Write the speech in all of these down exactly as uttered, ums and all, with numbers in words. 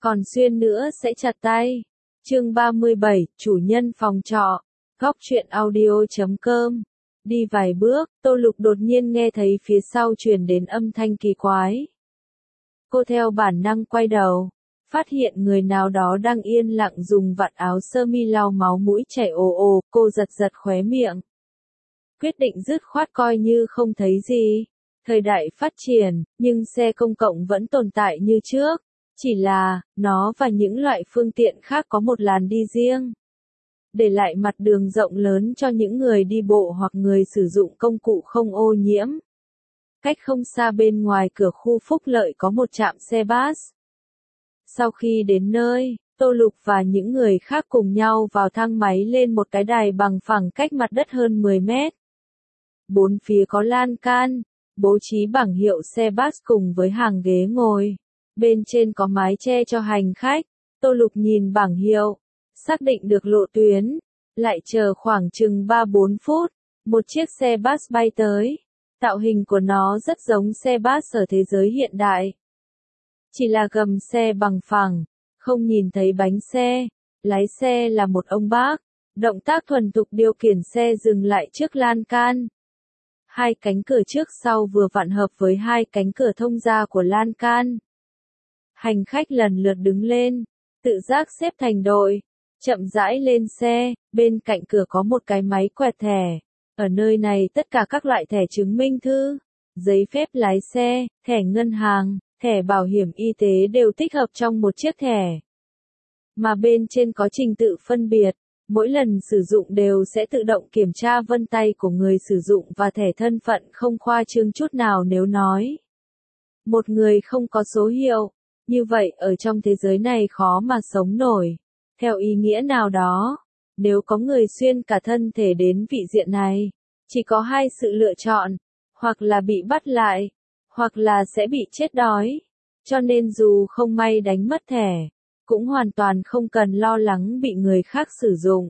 còn xuyên nữa sẽ chặt tay. Chương ba mươi bảy, chủ nhân phòng trọ. Góc truyện audio chấm com. Đi vài bước, Tô Lục đột nhiên nghe thấy phía sau truyền đến âm thanh kỳ quái. Cô theo bản năng quay đầu, phát hiện người nào đó đang yên lặng dùng vạt áo sơ mi lau máu mũi chảy ồ ồ, cô giật giật khóe miệng. Quyết định dứt khoát coi như không thấy gì. Thời đại phát triển, nhưng xe công cộng vẫn tồn tại như trước. Chỉ là, nó và những loại phương tiện khác có một làn đi riêng. Để lại mặt đường rộng lớn cho những người đi bộ hoặc người sử dụng công cụ không ô nhiễm. Cách không xa bên ngoài cửa khu phúc lợi có một trạm xe bus. Sau khi đến nơi, Tô Lục và những người khác cùng nhau vào thang máy lên một cái đài bằng phẳng cách mặt đất hơn mười mét. Bốn phía có lan can, bố trí bảng hiệu xe bus cùng với hàng ghế ngồi. Bên trên có mái che cho hành khách. Tô Lục nhìn bảng hiệu, xác định được lộ tuyến, lại chờ khoảng chừng ba bốn phút, một chiếc xe bus bay tới. Tạo hình của nó rất giống xe bus ở thế giới hiện đại. Chỉ là gầm xe bằng phẳng, không nhìn thấy bánh xe, lái xe là một ông bác, động tác thuần thục điều khiển xe dừng lại trước lan can. Hai cánh cửa trước sau vừa vặn hợp với hai cánh cửa thông ra của lan can. Hành khách lần lượt đứng lên, tự giác xếp thành đội, chậm rãi lên xe, bên cạnh cửa có một cái máy quẹt thẻ. Ở nơi này tất cả các loại thẻ chứng minh thư, giấy phép lái xe, thẻ ngân hàng, thẻ bảo hiểm y tế đều tích hợp trong một chiếc thẻ. Mà bên trên có trình tự phân biệt, mỗi lần sử dụng đều sẽ tự động kiểm tra vân tay của người sử dụng và thẻ thân phận không khoa trương chút nào nếu nói. Một người không có số hiệu, như vậy ở trong thế giới này khó mà sống nổi. Theo ý nghĩa nào đó, nếu có người xuyên cả thân thể đến vị diện này, chỉ có hai sự lựa chọn, hoặc là bị bắt lại, hoặc là sẽ bị chết đói. Cho nên dù không may đánh mất thẻ, cũng hoàn toàn không cần lo lắng bị người khác sử dụng.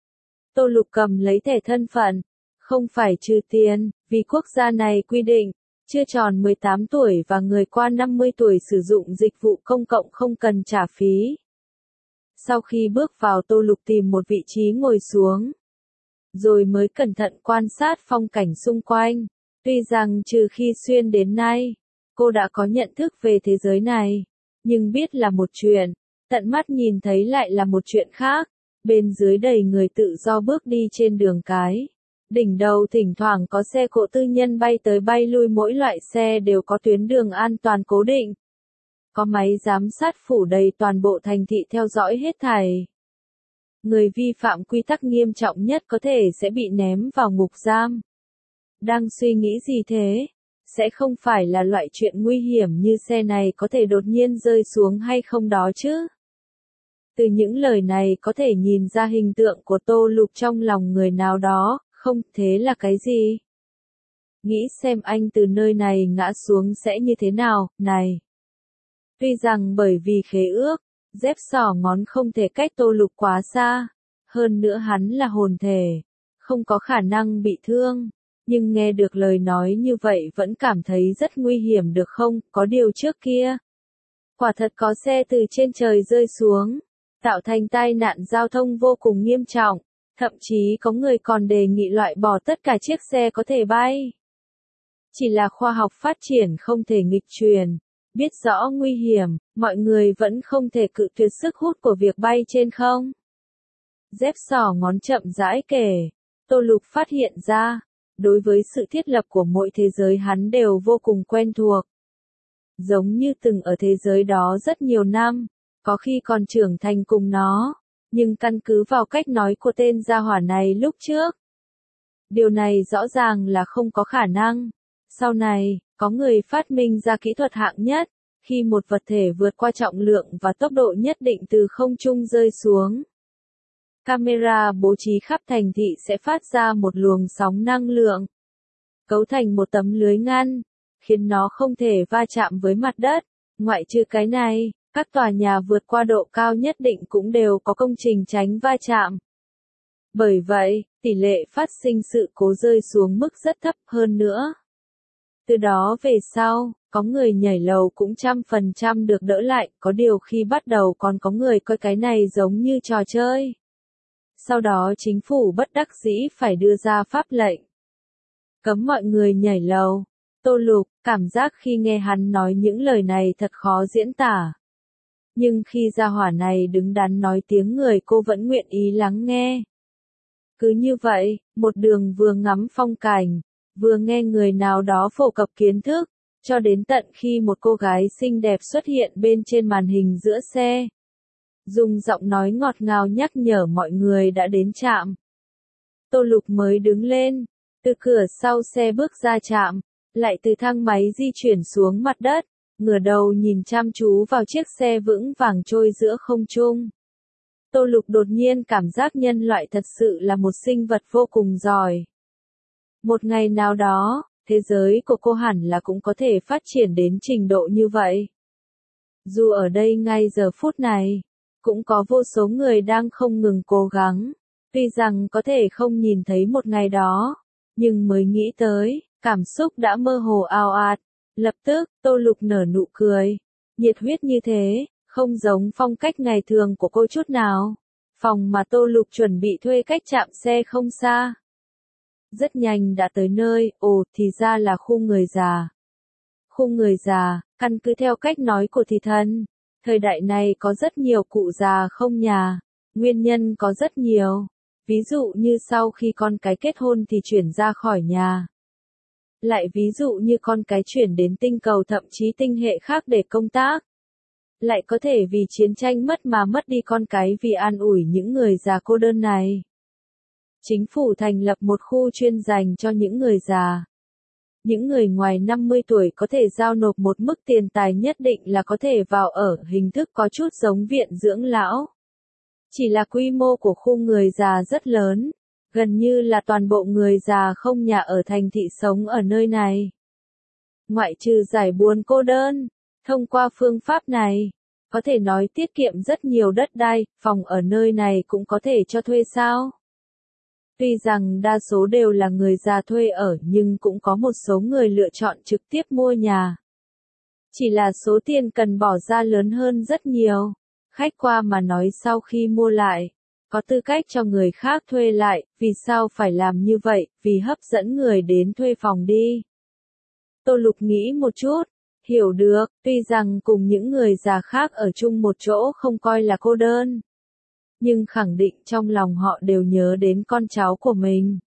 Tô Lục cầm lấy thẻ thân phận, không phải trừ tiền, vì quốc gia này quy định, chưa tròn mười tám tuổi và người qua năm mươi tuổi sử dụng dịch vụ công cộng không cần trả phí. Sau khi bước vào Tô Lục tìm một vị trí ngồi xuống, rồi mới cẩn thận quan sát phong cảnh xung quanh. Tuy rằng trừ khi xuyên đến nay, cô đã có nhận thức về thế giới này, nhưng biết là một chuyện, tận mắt nhìn thấy lại là một chuyện khác. Bên dưới đầy người tự do bước đi trên đường cái. Đỉnh đầu thỉnh thoảng có xe cộ tư nhân bay tới bay lui, mỗi loại xe đều có tuyến đường an toàn cố định. Có máy giám sát phủ đầy toàn bộ thành thị theo dõi hết thảy. Người vi phạm quy tắc nghiêm trọng nhất có thể sẽ bị ném vào ngục giam. Đang suy nghĩ gì thế? Sẽ không phải là loại chuyện nguy hiểm như xe này có thể đột nhiên rơi xuống hay không đó chứ? Từ những lời này có thể nhìn ra hình tượng của Tô Lục trong lòng người nào đó, không, thế là cái gì? Nghĩ xem anh từ nơi này ngã xuống sẽ như thế nào, này. Tuy rằng bởi vì khế ước, dép sỏ ngón không thể cách Tô Lục quá xa, hơn nữa hắn là hồn thể, không có khả năng bị thương, nhưng nghe được lời nói như vậy vẫn cảm thấy rất nguy hiểm được không, có điều trước kia. Quả thật có xe từ trên trời rơi xuống, tạo thành tai nạn giao thông vô cùng nghiêm trọng, thậm chí có người còn đề nghị loại bỏ tất cả chiếc xe có thể bay. Chỉ là khoa học phát triển không thể nghịch truyền. Biết rõ nguy hiểm, mọi người vẫn không thể cự tuyệt sức hút của việc bay trên không. Dép sỏ ngón chậm rãi kể, Tô Lục phát hiện ra, đối với sự thiết lập của mỗi thế giới hắn đều vô cùng quen thuộc. Giống như từng ở thế giới đó rất nhiều năm, có khi còn trưởng thành cùng nó, nhưng căn cứ vào cách nói của tên gia hỏa này lúc trước. Điều này rõ ràng là không có khả năng. Sau này, có người phát minh ra kỹ thuật hạng nhất, khi một vật thể vượt qua trọng lượng và tốc độ nhất định từ không trung rơi xuống. Camera bố trí khắp thành thị sẽ phát ra một luồng sóng năng lượng, cấu thành một tấm lưới ngăn, khiến nó không thể va chạm với mặt đất. Ngoại trừ cái này, các tòa nhà vượt qua độ cao nhất định cũng đều có công trình tránh va chạm. Bởi vậy, tỷ lệ phát sinh sự cố rơi xuống mức rất thấp hơn nữa. Từ đó về sau, có người nhảy lầu cũng trăm phần trăm được đỡ lại, có điều khi bắt đầu còn có người coi cái này giống như trò chơi. Sau đó chính phủ bất đắc dĩ phải đưa ra pháp lệnh cấm mọi người nhảy lầu. Tô Lục, cảm giác khi nghe hắn nói những lời này thật khó diễn tả. Nhưng khi gia hỏa này đứng đắn nói tiếng người cô vẫn nguyện ý lắng nghe. Cứ như vậy, một đường vừa ngắm phong cảnh, vừa nghe người nào đó phổ cập kiến thức, cho đến tận khi một cô gái xinh đẹp xuất hiện bên trên màn hình giữa xe. Dùng giọng nói ngọt ngào nhắc nhở mọi người đã đến trạm. Tô Lục mới đứng lên, từ cửa sau xe bước ra trạm, lại từ thang máy di chuyển xuống mặt đất, ngửa đầu nhìn chăm chú vào chiếc xe vững vàng trôi giữa không trung. Tô Lục đột nhiên cảm giác nhân loại thật sự là một sinh vật vô cùng giỏi. Một ngày nào đó, thế giới của cô hẳn là cũng có thể phát triển đến trình độ như vậy. Dù ở đây ngay giờ phút này, cũng có vô số người đang không ngừng cố gắng, tuy rằng có thể không nhìn thấy một ngày đó, nhưng mới nghĩ tới, cảm xúc đã mơ hồ ao ạt. Lập tức, Tô Lục nở nụ cười, nhiệt huyết như thế, không giống phong cách ngày thường của cô chút nào. Phòng mà Tô Lục chuẩn bị thuê cách trạm xe không xa. Rất nhanh đã tới nơi, ồ thì ra là khu người già. Khu người già, căn cứ theo cách nói của thị thân, thời đại này có rất nhiều cụ già không nhà, nguyên nhân có rất nhiều. Ví dụ như sau khi con cái kết hôn thì chuyển ra khỏi nhà. Lại ví dụ như con cái chuyển đến tinh cầu thậm chí tinh hệ khác để công tác. Lại có thể vì chiến tranh mất mà mất đi con cái vì an ủi những người già cô đơn này. Chính phủ thành lập một khu chuyên dành cho những người già. Những người ngoài năm mươi tuổi có thể giao nộp một mức tiền tài nhất định là có thể vào ở, hình thức có chút giống viện dưỡng lão. Chỉ là quy mô của khu người già rất lớn, gần như là toàn bộ người già không nhà ở thành thị sống ở nơi này. Ngoại trừ giải buồn cô đơn, thông qua phương pháp này, có thể nói tiết kiệm rất nhiều đất đai, phòng ở nơi này cũng có thể cho thuê sao. Tuy rằng đa số đều là người già thuê ở nhưng cũng có một số người lựa chọn trực tiếp mua nhà. Chỉ là số tiền cần bỏ ra lớn hơn rất nhiều. Khách qua mà nói sau khi mua lại, có tư cách cho người khác thuê lại, vì sao phải làm như vậy, vì hấp dẫn người đến thuê phòng đi. Tô Lục nghĩ một chút, hiểu được, tuy rằng cùng những người già khác ở chung một chỗ không coi là cô đơn. Nhưng khẳng định trong lòng họ đều nhớ đến con cháu của mình.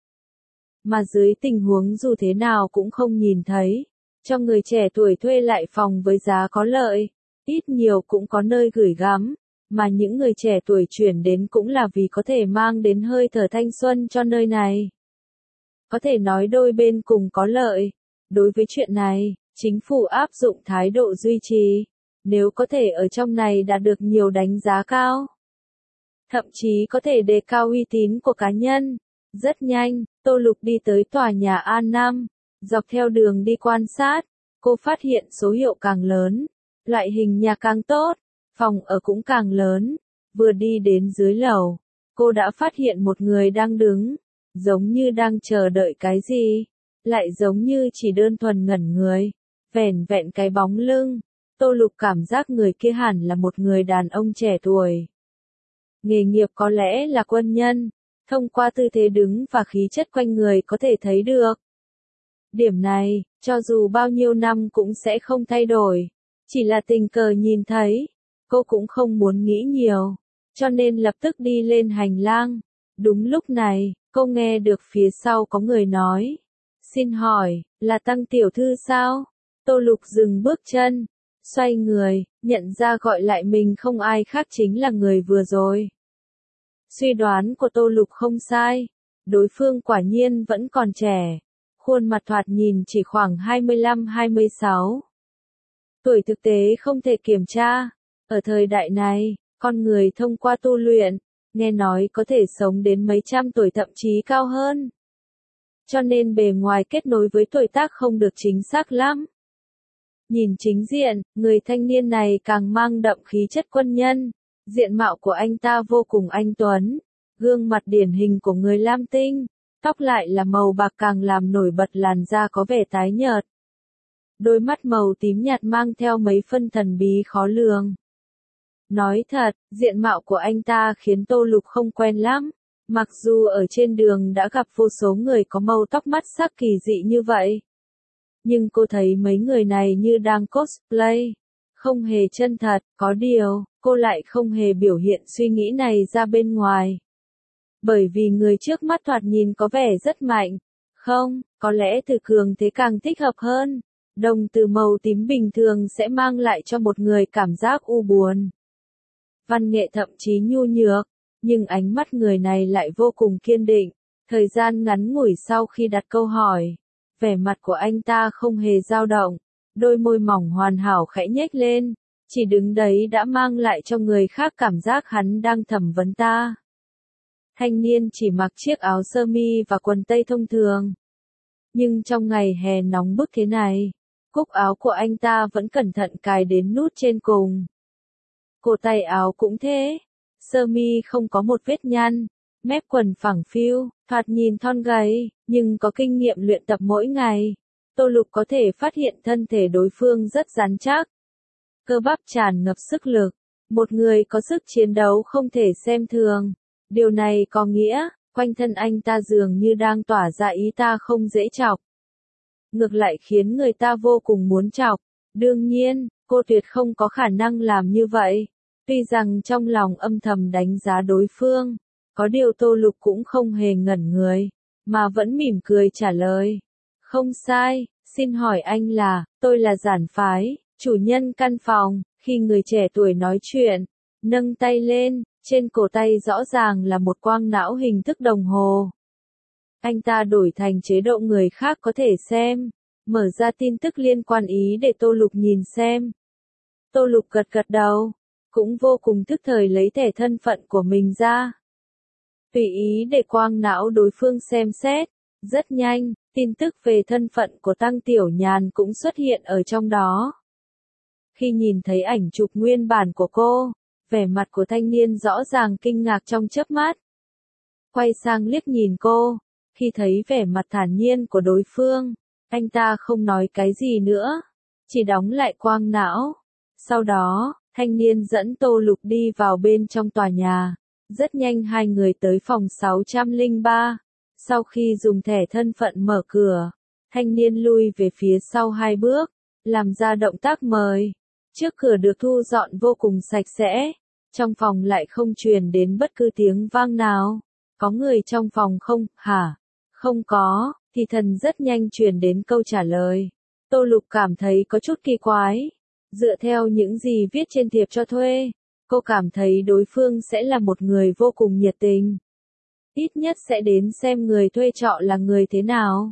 Mà dưới tình huống dù thế nào cũng không nhìn thấy, cho người trẻ tuổi thuê lại phòng với giá có lợi, ít nhiều cũng có nơi gửi gắm, mà những người trẻ tuổi chuyển đến cũng là vì có thể mang đến hơi thở thanh xuân cho nơi này. Có thể nói đôi bên cùng có lợi. Đối với chuyện này, chính phủ áp dụng thái độ duy trì, nếu có thể ở trong này đạt được nhiều đánh giá cao. Thậm chí có thể đề cao uy tín của cá nhân. Rất nhanh, Tô Lục đi tới tòa nhà A năm, dọc theo đường đi quan sát, cô phát hiện số hiệu càng lớn, loại hình nhà càng tốt, phòng ở cũng càng lớn. Vừa đi đến dưới lầu, cô đã phát hiện một người đang đứng, giống như đang chờ đợi cái gì, lại giống như chỉ đơn thuần ngẩn người, vẻn vẹn cái bóng lưng. Tô Lục cảm giác người kia hẳn là một người đàn ông trẻ tuổi. Nghề nghiệp có lẽ là quân nhân, thông qua tư thế đứng và khí chất quanh người có thể thấy được. Điểm này, cho dù bao nhiêu năm cũng sẽ không thay đổi, chỉ là tình cờ nhìn thấy, cô cũng không muốn nghĩ nhiều, cho nên lập tức đi lên hành lang. Đúng lúc này, cô nghe được phía sau có người nói, xin hỏi, là Tăng tiểu thư sao? Tô Lục dừng bước chân, xoay người, nhận ra gọi lại mình không ai khác chính là người vừa rồi. Suy đoán của Tô Lục không sai, đối phương quả nhiên vẫn còn trẻ, khuôn mặt thoạt nhìn chỉ khoảng hai mươi lăm hai mươi sáu. Tuổi thực tế không thể kiểm tra, ở thời đại này, con người thông qua tu luyện, nghe nói có thể sống đến mấy trăm tuổi thậm chí cao hơn. Cho nên bề ngoài kết nối với tuổi tác không được chính xác lắm. Nhìn chính diện, người thanh niên này càng mang đậm khí chất quân nhân, diện mạo của anh ta vô cùng anh tuấn, gương mặt điển hình của người Lam Tinh, tóc lại là màu bạc càng làm nổi bật làn da có vẻ tái nhợt. đôi mắt màu tím nhạt mang theo mấy phân thần bí khó lường. Nói thật, diện mạo của anh ta khiến Tô Lục không quen lắm, mặc dù ở trên đường đã gặp vô số người có màu tóc mắt sắc kỳ dị như vậy. Nhưng cô thấy mấy người này như đang cosplay, không hề chân thật, có điều, cô lại không hề biểu hiện suy nghĩ này ra bên ngoài. Bởi vì người trước mắt thoạt nhìn có vẻ rất mạnh, không, có lẽ từ cường thế càng thích hợp hơn. Đồng từ màu tím bình thường sẽ mang lại cho một người cảm giác u buồn. Văn nghệ thậm chí nhu nhược, nhưng ánh mắt người này lại vô cùng kiên định. Thời gian ngắn ngủi sau khi đặt câu hỏi, vẻ mặt của anh ta không hề dao động, đôi môi mỏng hoàn hảo khẽ nhếch lên, chỉ đứng đấy đã mang lại cho người khác cảm giác hắn đang thẩm vấn ta. Thanh niên chỉ mặc chiếc áo sơ mi và quần tây thông thường. Nhưng trong ngày hè nóng bức thế này, cúc áo của anh ta vẫn cẩn thận cài đến nút trên cùng. Cổ tay áo cũng thế, sơ mi không có một vết nhăn, mép quần phẳng phiu, thoạt nhìn thon gầy, nhưng có kinh nghiệm luyện tập mỗi ngày. Tô Lục có thể phát hiện thân thể đối phương rất rắn chắc. Cơ bắp tràn ngập sức lực, một người có sức chiến đấu không thể xem thường. Điều này có nghĩa, quanh thân anh ta dường như đang tỏa ra ý ta không dễ chọc. Ngược lại khiến người ta vô cùng muốn chọc. Đương nhiên, cô tuyệt không có khả năng làm như vậy. Tuy rằng trong lòng âm thầm đánh giá đối phương, có điều Tô Lục cũng không hề ngẩn người, mà vẫn mỉm cười trả lời. Không sai, xin hỏi anh là, tôi là Giản Phái, chủ nhân căn phòng. Khi người trẻ tuổi nói chuyện, nâng tay lên, trên cổ tay rõ ràng là một quang não hình thức đồng hồ. Anh ta đổi thành chế độ người khác có thể xem, mở ra tin tức liên quan ý để Tô Lục nhìn xem. Tô Lục gật gật đầu, cũng vô cùng tức thời lấy thẻ thân phận của mình ra. Tùy ý để quang não đối phương xem xét, rất nhanh, tin tức về thân phận của Tăng Tiểu Nhàn cũng xuất hiện ở trong đó. Khi nhìn thấy ảnh chụp nguyên bản của cô, vẻ mặt của thanh niên rõ ràng kinh ngạc trong chớp mắt. Quay sang liếc nhìn cô, khi thấy vẻ mặt thản nhiên của đối phương, anh ta không nói cái gì nữa, chỉ đóng lại quang não. Sau đó, thanh niên dẫn Tô Lục đi vào bên trong tòa nhà. Rất nhanh hai người tới phòng sáu trăm lẻ ba. Sau khi dùng thẻ thân phận mở cửa, thanh niên lui về phía sau hai bước, làm ra động tác mời. Trước cửa được thu dọn vô cùng sạch sẽ, trong phòng lại không truyền đến bất cứ tiếng vang nào. Có người trong phòng không, hả? Không có, thì thần rất nhanh truyền đến câu trả lời. Tô Lục cảm thấy có chút kỳ quái. Dựa theo những gì viết trên thiệp cho thuê, cô cảm thấy đối phương sẽ là một người vô cùng nhiệt tình. Ít nhất sẽ đến xem người thuê trọ là người thế nào.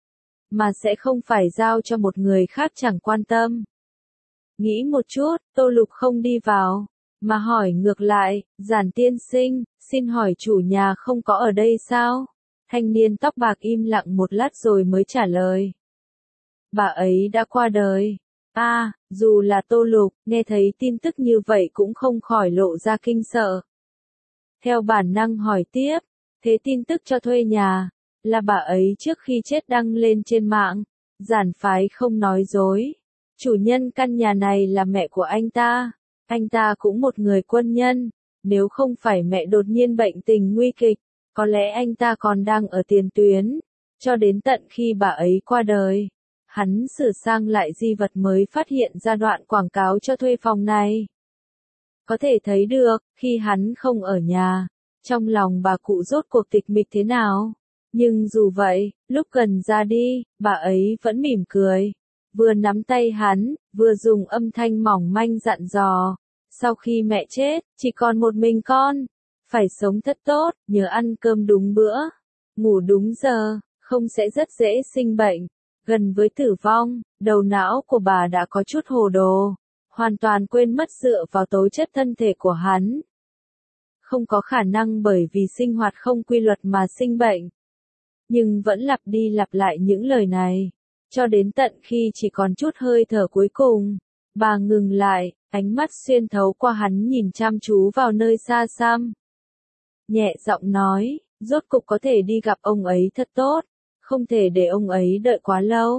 Mà sẽ không phải giao cho một người khác chẳng quan tâm. Nghĩ một chút, Tô Lục không đi vào, mà hỏi ngược lại, Giản tiên sinh, xin hỏi chủ nhà không có ở đây sao? Thanh niên tóc bạc im lặng một lát rồi mới trả lời. Bà ấy đã qua đời. À, dù là Tô Lục, nghe thấy tin tức như vậy cũng không khỏi lộ ra kinh sợ. Theo bản năng hỏi tiếp, thế tin tức cho thuê nhà, là bà ấy trước khi chết đăng lên trên mạng. Giản Phái không nói dối. Chủ nhân căn nhà này là mẹ của anh ta. Anh ta cũng một người quân nhân. Nếu không phải mẹ đột nhiên bệnh tình nguy kịch, có lẽ anh ta còn đang ở tiền tuyến. Cho đến tận khi bà ấy qua đời, hắn sửa sang lại di vật mới phát hiện ra đoạn quảng cáo cho thuê phòng này. Có thể thấy được, khi hắn không ở nhà, trong lòng bà cụ rốt cuộc tịch mịch thế nào. Nhưng dù vậy, lúc gần ra đi, bà ấy vẫn mỉm cười. Vừa nắm tay hắn, vừa dùng âm thanh mỏng manh dặn dò. Sau khi mẹ chết, chỉ còn một mình con. Phải sống thật tốt, nhớ ăn cơm đúng bữa, ngủ đúng giờ, không sẽ rất dễ sinh bệnh. Gần với tử vong, đầu não của bà đã có chút hồ đồ, hoàn toàn quên mất dựa vào tố chất thân thể của hắn. Không có khả năng bởi vì sinh hoạt không quy luật mà sinh bệnh. Nhưng vẫn lặp đi lặp lại những lời này, cho đến tận khi chỉ còn chút hơi thở cuối cùng, bà ngừng lại, ánh mắt xuyên thấu qua hắn nhìn chăm chú vào nơi xa xăm. Nhẹ giọng nói, rốt cục có thể đi gặp ông ấy thật tốt, không thể để ông ấy đợi quá lâu.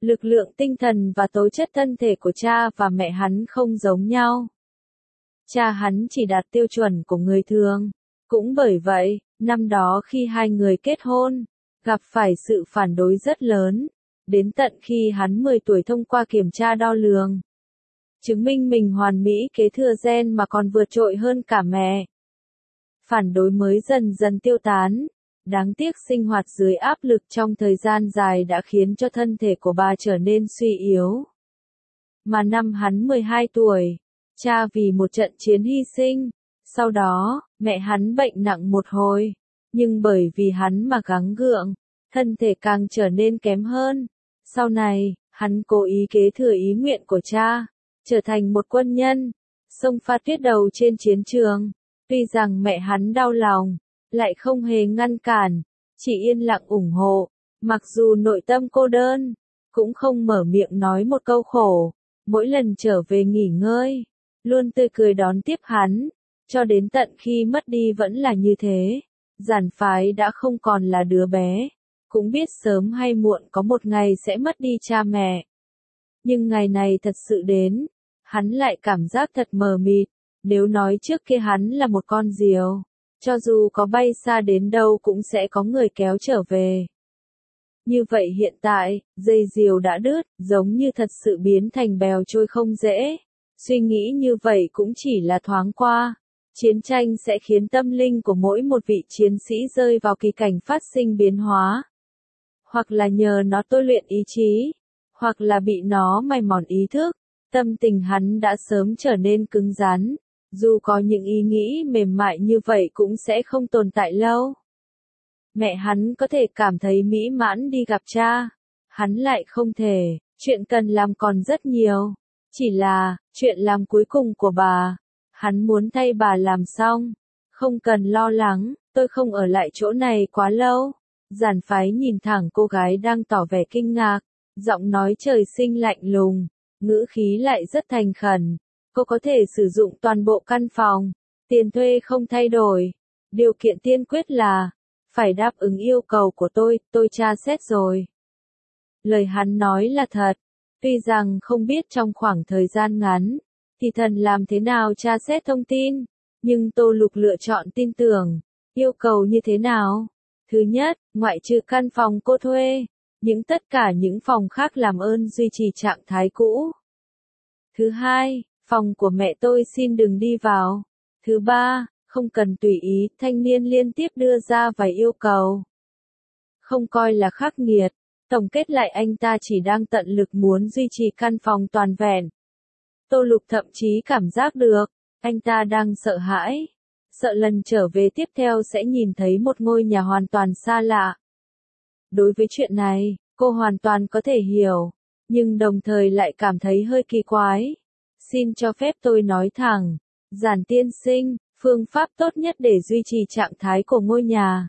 Lực lượng tinh thần và tố chất thân thể của cha và mẹ hắn không giống nhau. Cha hắn chỉ đạt tiêu chuẩn của người thường. Cũng bởi vậy, năm đó khi hai người kết hôn, gặp phải sự phản đối rất lớn, đến tận khi hắn mười tuổi thông qua kiểm tra đo lường. Chứng minh mình hoàn mỹ kế thừa gen mà còn vượt trội hơn cả mẹ. Phản đối mới dần dần tiêu tán. Đáng tiếc sinh hoạt dưới áp lực trong thời gian dài đã khiến cho thân thể của bà trở nên suy yếu. Mà năm hắn mười hai tuổi, cha vì một trận chiến hy sinh, sau đó, mẹ hắn bệnh nặng một hồi, nhưng bởi vì hắn mà gắng gượng, thân thể càng trở nên kém hơn. Sau này, hắn cố ý kế thừa ý nguyện của cha, trở thành một quân nhân, xông pha tuyết đầu trên chiến trường. Tuy rằng mẹ hắn đau lòng, lại không hề ngăn cản, chỉ yên lặng ủng hộ, mặc dù nội tâm cô đơn, cũng không mở miệng nói một câu khổ. Mỗi lần trở về nghỉ ngơi, luôn tươi cười đón tiếp hắn, cho đến tận khi mất đi vẫn là như thế. Giản Phái đã không còn là đứa bé, cũng biết sớm hay muộn có một ngày sẽ mất đi cha mẹ. Nhưng ngày này thật sự đến, hắn lại cảm giác thật mờ mịt. Nếu nói trước kia hắn là một con diều, cho dù có bay xa đến đâu cũng sẽ có người kéo trở về. Như vậy hiện tại, dây diều đã đứt, giống như thật sự biến thành bèo trôi không dễ. Suy nghĩ như vậy cũng chỉ là thoáng qua. Chiến tranh sẽ khiến tâm linh của mỗi một vị chiến sĩ rơi vào kỳ cảnh phát sinh biến hóa. Hoặc là nhờ nó tôi luyện ý chí, hoặc là bị nó mài mòn ý thức. Tâm tình hắn đã sớm trở nên cứng rắn. Dù có những ý nghĩ mềm mại như vậy cũng sẽ không tồn tại lâu. Mẹ hắn có thể cảm thấy mỹ mãn đi gặp cha. Hắn lại không thể, chuyện cần làm còn rất nhiều. Chỉ là, chuyện làm cuối cùng của bà. Hắn muốn thay bà làm xong. Không cần lo lắng, tôi không ở lại chỗ này quá lâu. Giản Phái nhìn thẳng cô gái đang tỏ vẻ kinh ngạc. Giọng nói trời sinh lạnh lùng, ngữ khí lại rất thành khẩn. Cô có thể sử dụng toàn bộ căn phòng, tiền thuê không thay đổi. Điều kiện tiên quyết là, phải đáp ứng yêu cầu của tôi, tôi tra xét rồi. Lời hắn nói là thật, tuy rằng không biết trong khoảng thời gian ngắn, thì thần làm thế nào tra xét thông tin, nhưng Tô Lục lựa chọn tin tưởng. Yêu cầu như thế nào? Thứ nhất, ngoại trừ căn phòng cô thuê, những tất cả những phòng khác làm ơn duy trì trạng thái cũ. Thứ hai, phòng của mẹ tôi xin đừng đi vào. Thứ ba, không cần tùy ý, thanh niên liên tiếp đưa ra vài yêu cầu. Không coi là khắc nghiệt, tổng kết lại anh ta chỉ đang tận lực muốn duy trì căn phòng toàn vẹn. Tô Lục thậm chí cảm giác được, anh ta đang sợ hãi. Sợ lần trở về tiếp theo sẽ nhìn thấy một ngôi nhà hoàn toàn xa lạ. Đối với chuyện này, cô hoàn toàn có thể hiểu, nhưng đồng thời lại cảm thấy hơi kỳ quái. Xin cho phép tôi nói thẳng, Giản tiên sinh, phương pháp tốt nhất để duy trì trạng thái của ngôi nhà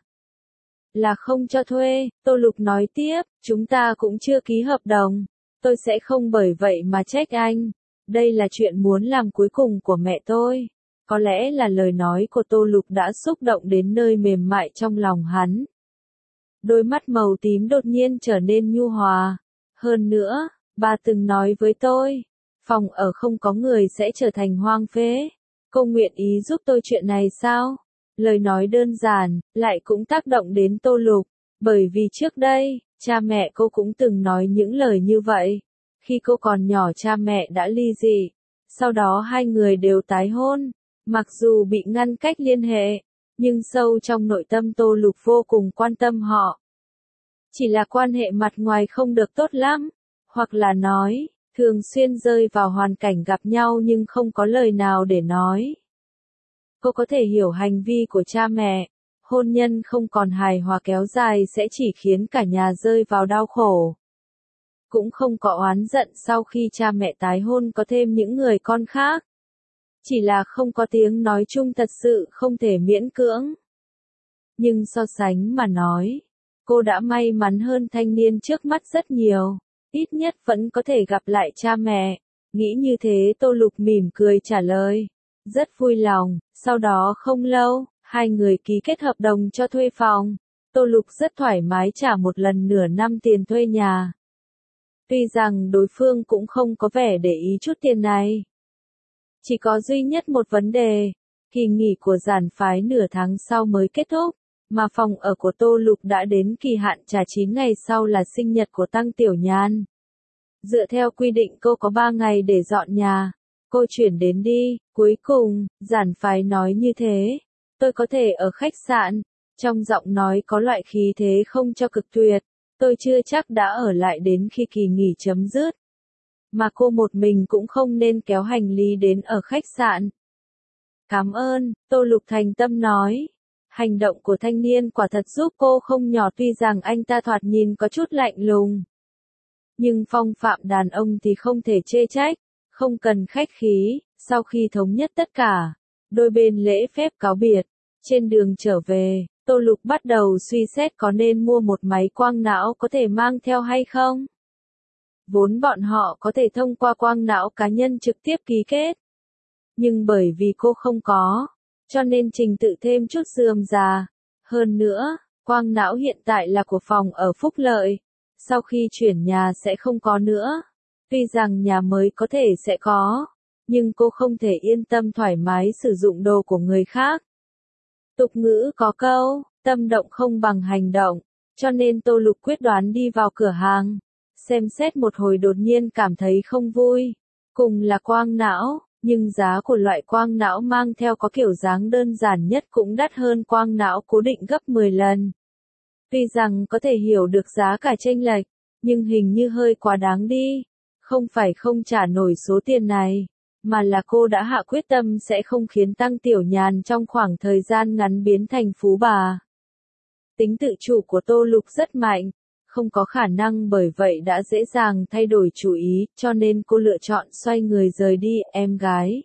là không cho thuê. Tô Lục nói tiếp, chúng ta cũng chưa ký hợp đồng, tôi sẽ không bởi vậy mà trách anh. Đây là chuyện muốn làm cuối cùng của mẹ tôi. Có lẽ là lời nói của Tô Lục đã xúc động đến nơi mềm mại trong lòng hắn. Đôi mắt màu tím đột nhiên trở nên nhu hòa. Hơn nữa, bà từng nói với tôi, phòng ở không có người sẽ trở thành hoang phế. Cô nguyện ý giúp tôi chuyện này sao? Lời nói đơn giản, lại cũng tác động đến Tô Lục, bởi vì trước đây, cha mẹ cô cũng từng nói những lời như vậy. Khi cô còn nhỏ cha mẹ đã ly dị, sau đó hai người đều tái hôn, mặc dù bị ngăn cách liên hệ, nhưng sâu trong nội tâm Tô Lục vô cùng quan tâm họ. Chỉ là quan hệ mặt ngoài không được tốt lắm, hoặc là nói, thường xuyên rơi vào hoàn cảnh gặp nhau nhưng không có lời nào để nói. Cô có thể hiểu hành vi của cha mẹ, hôn nhân không còn hài hòa kéo dài sẽ chỉ khiến cả nhà rơi vào đau khổ. Cũng không có oán giận sau khi cha mẹ tái hôn có thêm những người con khác. Chỉ là không có tiếng nói chung thật sự không thể miễn cưỡng. Nhưng so sánh mà nói, cô đã may mắn hơn thanh niên trước mắt rất nhiều. Ít nhất vẫn có thể gặp lại cha mẹ. Nghĩ như thế Tô Lục mỉm cười trả lời. Rất vui lòng. Sau đó không lâu, hai người ký kết hợp đồng cho thuê phòng. Tô Lục rất thoải mái trả một lần nửa năm tiền thuê nhà. Tuy rằng đối phương cũng không có vẻ để ý chút tiền này. Chỉ có duy nhất một vấn đề, kỳ nghỉ của giản phái nửa tháng sau mới kết thúc, mà phòng ở của Tô Lục đã đến kỳ hạn trả chín ngày sau là sinh nhật của Tăng Tiểu Nhan. Dựa theo quy định cô có ba ngày để dọn nhà, cô chuyển đến đi, cuối cùng, giản phái nói như thế, tôi có thể ở khách sạn, trong giọng nói có loại khí thế không cho cực tuyệt, tôi chưa chắc đã ở lại đến khi kỳ nghỉ chấm dứt. Mà cô một mình cũng không nên kéo hành lý đến ở khách sạn. Cảm ơn, Tô Lục thành tâm nói. Hành động của thanh niên quả thật giúp cô không nhỏ tuy rằng anh ta thoạt nhìn có chút lạnh lùng. Nhưng phong phạm đàn ông thì không thể chê trách, không cần khách khí, sau khi thống nhất tất cả, đôi bên lễ phép cáo biệt. Trên đường trở về, Tô Lục bắt đầu suy xét có nên mua một máy quang não có thể mang theo hay không. Vốn bọn họ có thể thông qua quang não cá nhân trực tiếp ký kết. Nhưng bởi vì cô không có, cho nên trình tự thêm chút rườm rà. Hơn nữa, quang não hiện tại là của phòng ở Phúc Lợi. Sau khi chuyển nhà sẽ không có nữa. Tuy rằng nhà mới có thể sẽ có, nhưng cô không thể yên tâm thoải mái sử dụng đồ của người khác. Tục ngữ có câu, tâm động không bằng hành động, cho nên Tô Lục quyết đoán đi vào cửa hàng. Xem xét một hồi đột nhiên cảm thấy không vui. Cùng là quang não, nhưng giá của loại quang não mang theo có kiểu dáng đơn giản nhất cũng đắt hơn quang não cố định gấp mười lần. Tuy rằng có thể hiểu được giá cả chênh lệch, nhưng hình như hơi quá đáng đi. Không phải không trả nổi số tiền này, mà là cô đã hạ quyết tâm sẽ không khiến Tăng Tiểu Nhàn trong khoảng thời gian ngắn biến thành phú bà. Tính tự chủ của Tô Lục rất mạnh, không có khả năng bởi vậy đã dễ dàng thay đổi chủ ý, cho nên cô lựa chọn xoay người rời đi, em gái.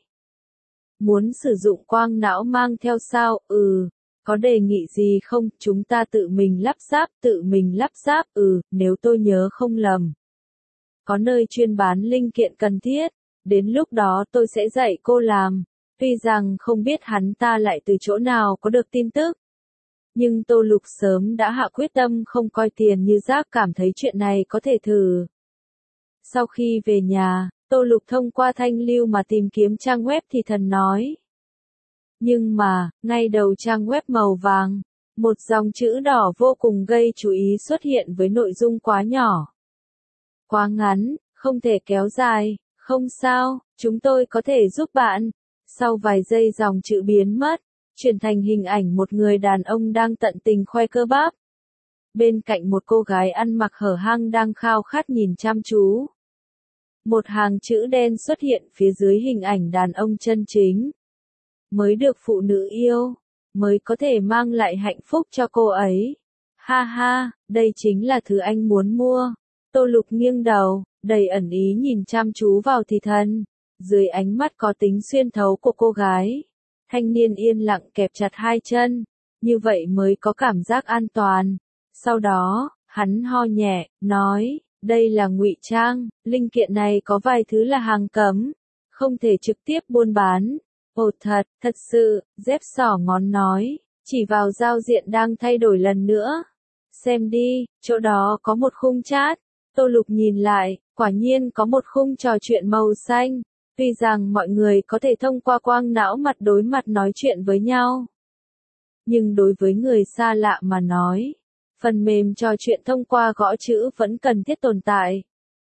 Muốn sử dụng quang não mang theo sao, ừ, có đề nghị gì không, chúng ta tự mình lắp ráp, tự mình lắp ráp, ừ, nếu tôi nhớ không lầm. Có nơi chuyên bán linh kiện cần thiết, đến lúc đó tôi sẽ dạy cô làm, tuy rằng không biết hắn ta lại từ chỗ nào có được tin tức. Nhưng Tô Lục sớm đã hạ quyết tâm không coi tiền như rác cảm thấy chuyện này có thể thử. Sau khi về nhà, Tô Lục thông qua thanh lưu mà tìm kiếm trang web thì thần nói. Nhưng mà, ngay đầu trang web màu vàng, một dòng chữ đỏ vô cùng gây chú ý xuất hiện với nội dung quá nhỏ. Quá ngắn, không thể kéo dài, không sao, chúng tôi có thể giúp bạn. Sau vài giây dòng chữ biến mất, chuyển thành hình ảnh một người đàn ông đang tận tình khoe cơ bắp. Bên cạnh một cô gái ăn mặc hở hang đang khao khát nhìn chăm chú. Một hàng chữ đen xuất hiện phía dưới hình ảnh đàn ông chân chính. Mới được phụ nữ yêu, mới có thể mang lại hạnh phúc cho cô ấy. Ha ha, đây chính là thứ anh muốn mua. Tô Lục nghiêng đầu, đầy ẩn ý nhìn chăm chú vào thì thần. Dưới ánh mắt có tính xuyên thấu của cô gái. Thanh niên yên lặng kẹp chặt hai chân, như vậy mới có cảm giác an toàn. Sau đó, hắn ho nhẹ, nói, đây là ngụy trang, linh kiện này có vài thứ là hàng cấm, không thể trực tiếp buôn bán. Ồ thật, thật sự, dép sỏ ngón nói, chỉ vào giao diện đang thay đổi lần nữa. Xem đi, chỗ đó có một khung chat. Tô Lục nhìn lại, quả nhiên có một khung trò chuyện màu xanh. Tuy rằng mọi người có thể thông qua quang não mặt đối mặt nói chuyện với nhau. Nhưng đối với người xa lạ mà nói, phần mềm trò chuyện thông qua gõ chữ vẫn cần thiết tồn tại.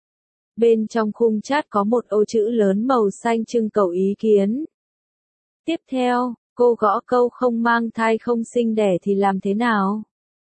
Bên trong khung chat có một ô chữ lớn màu xanh trưng cầu ý kiến. Tiếp theo, cô gõ câu không mang thai không sinh đẻ thì làm thế nào?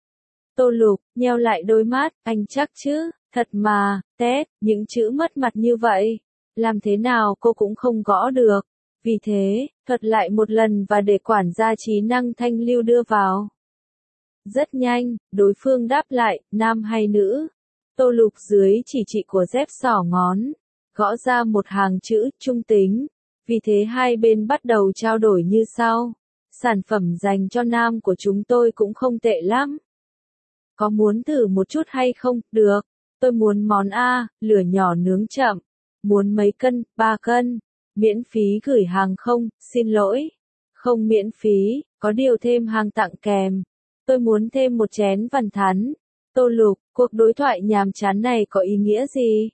Tô Lục, nheo lại đôi mắt, anh chắc chứ, thật mà, tét, những chữ mất mặt như vậy. Làm thế nào cô cũng không gõ được. Vì thế, thuật lại một lần và để quản gia trí năng thanh lưu đưa vào. Rất nhanh, đối phương đáp lại, nam hay nữ. Tô Lục dưới chỉ trị của dép sỏ ngón, gõ ra một hàng chữ, trung tính. Vì thế hai bên bắt đầu trao đổi như sau. Sản phẩm dành cho nam của chúng tôi cũng không tệ lắm. Có muốn thử một chút hay không? Được. Tôi muốn món A, lửa nhỏ nướng chậm. Muốn mấy cân? ba cân. Miễn phí gửi hàng không? Xin lỗi. Không miễn phí, có điều thêm hàng tặng kèm. Tôi muốn thêm một chén vằn thắn. Tô Lục, cuộc đối thoại nhàm chán này có ý nghĩa gì?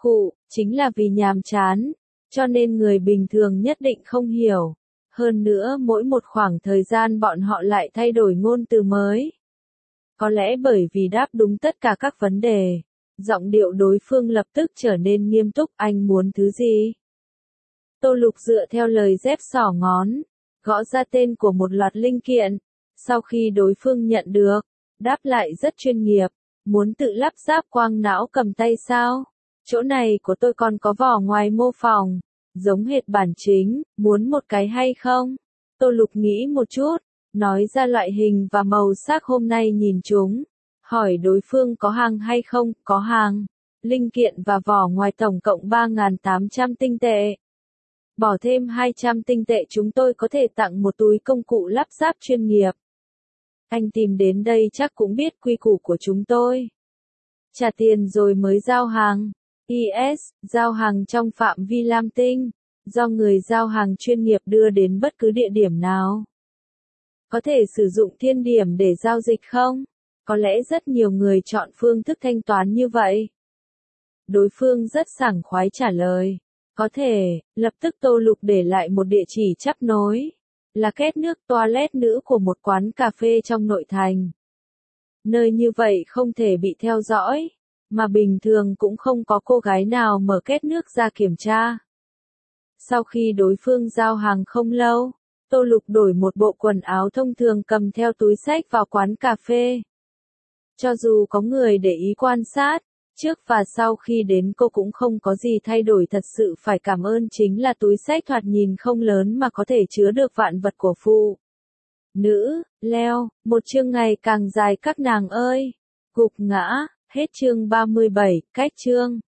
Khụ, chính là vì nhàm chán, cho nên người bình thường nhất định không hiểu. Hơn nữa mỗi một khoảng thời gian bọn họ lại thay đổi ngôn từ mới. Có lẽ bởi vì đáp đúng tất cả các vấn đề, giọng điệu đối phương lập tức trở nên nghiêm túc. Anh muốn thứ gì? Tô Lục dựa theo lời dép xỏ ngón, gõ ra tên của một loạt linh kiện. Sau khi đối phương nhận được, đáp lại rất chuyên nghiệp. Muốn tự lắp ráp quang não cầm tay sao? Chỗ này của tôi còn có vỏ ngoài mô phỏng, giống hệt bản chính, muốn một cái hay không? Tô Lục nghĩ một chút, nói ra loại hình và màu sắc hôm nay nhìn chúng. Hỏi đối phương có hàng hay không? Có hàng. Linh kiện và vỏ ngoài tổng cộng ba nghìn tám trăm tinh tệ. Bỏ thêm hai trăm tinh tệ chúng tôi có thể tặng một túi công cụ lắp ráp chuyên nghiệp. Anh tìm đến đây chắc cũng biết quy củ của chúng tôi. Trả tiền rồi mới giao hàng. i ét, giao hàng trong phạm vi Lam Tinh, do người giao hàng chuyên nghiệp đưa đến bất cứ địa điểm nào. Có thể sử dụng thiên điểm để giao dịch không? Có lẽ rất nhiều người chọn phương thức thanh toán như vậy. Đối phương rất sảng khoái trả lời. Có thể, lập tức Tô Lục để lại một địa chỉ chấp nối. Là két nước toilet nữ của một quán cà phê trong nội thành. Nơi như vậy không thể bị theo dõi, mà bình thường cũng không có cô gái nào mở két nước ra kiểm tra. Sau khi đối phương giao hàng không lâu, Tô Lục đổi một bộ quần áo thông thường cầm theo túi xách vào quán cà phê. Cho dù có người để ý quan sát, trước và sau khi đến cô cũng không có gì thay đổi. Thật sự phải cảm ơn chính là túi xách thoạt nhìn không lớn mà có thể chứa được vạn vật của phụ nữ. Leo, một chương ngày càng dài các nàng ơi. Gục ngã, hết chương ba mươi bảy, cách chương.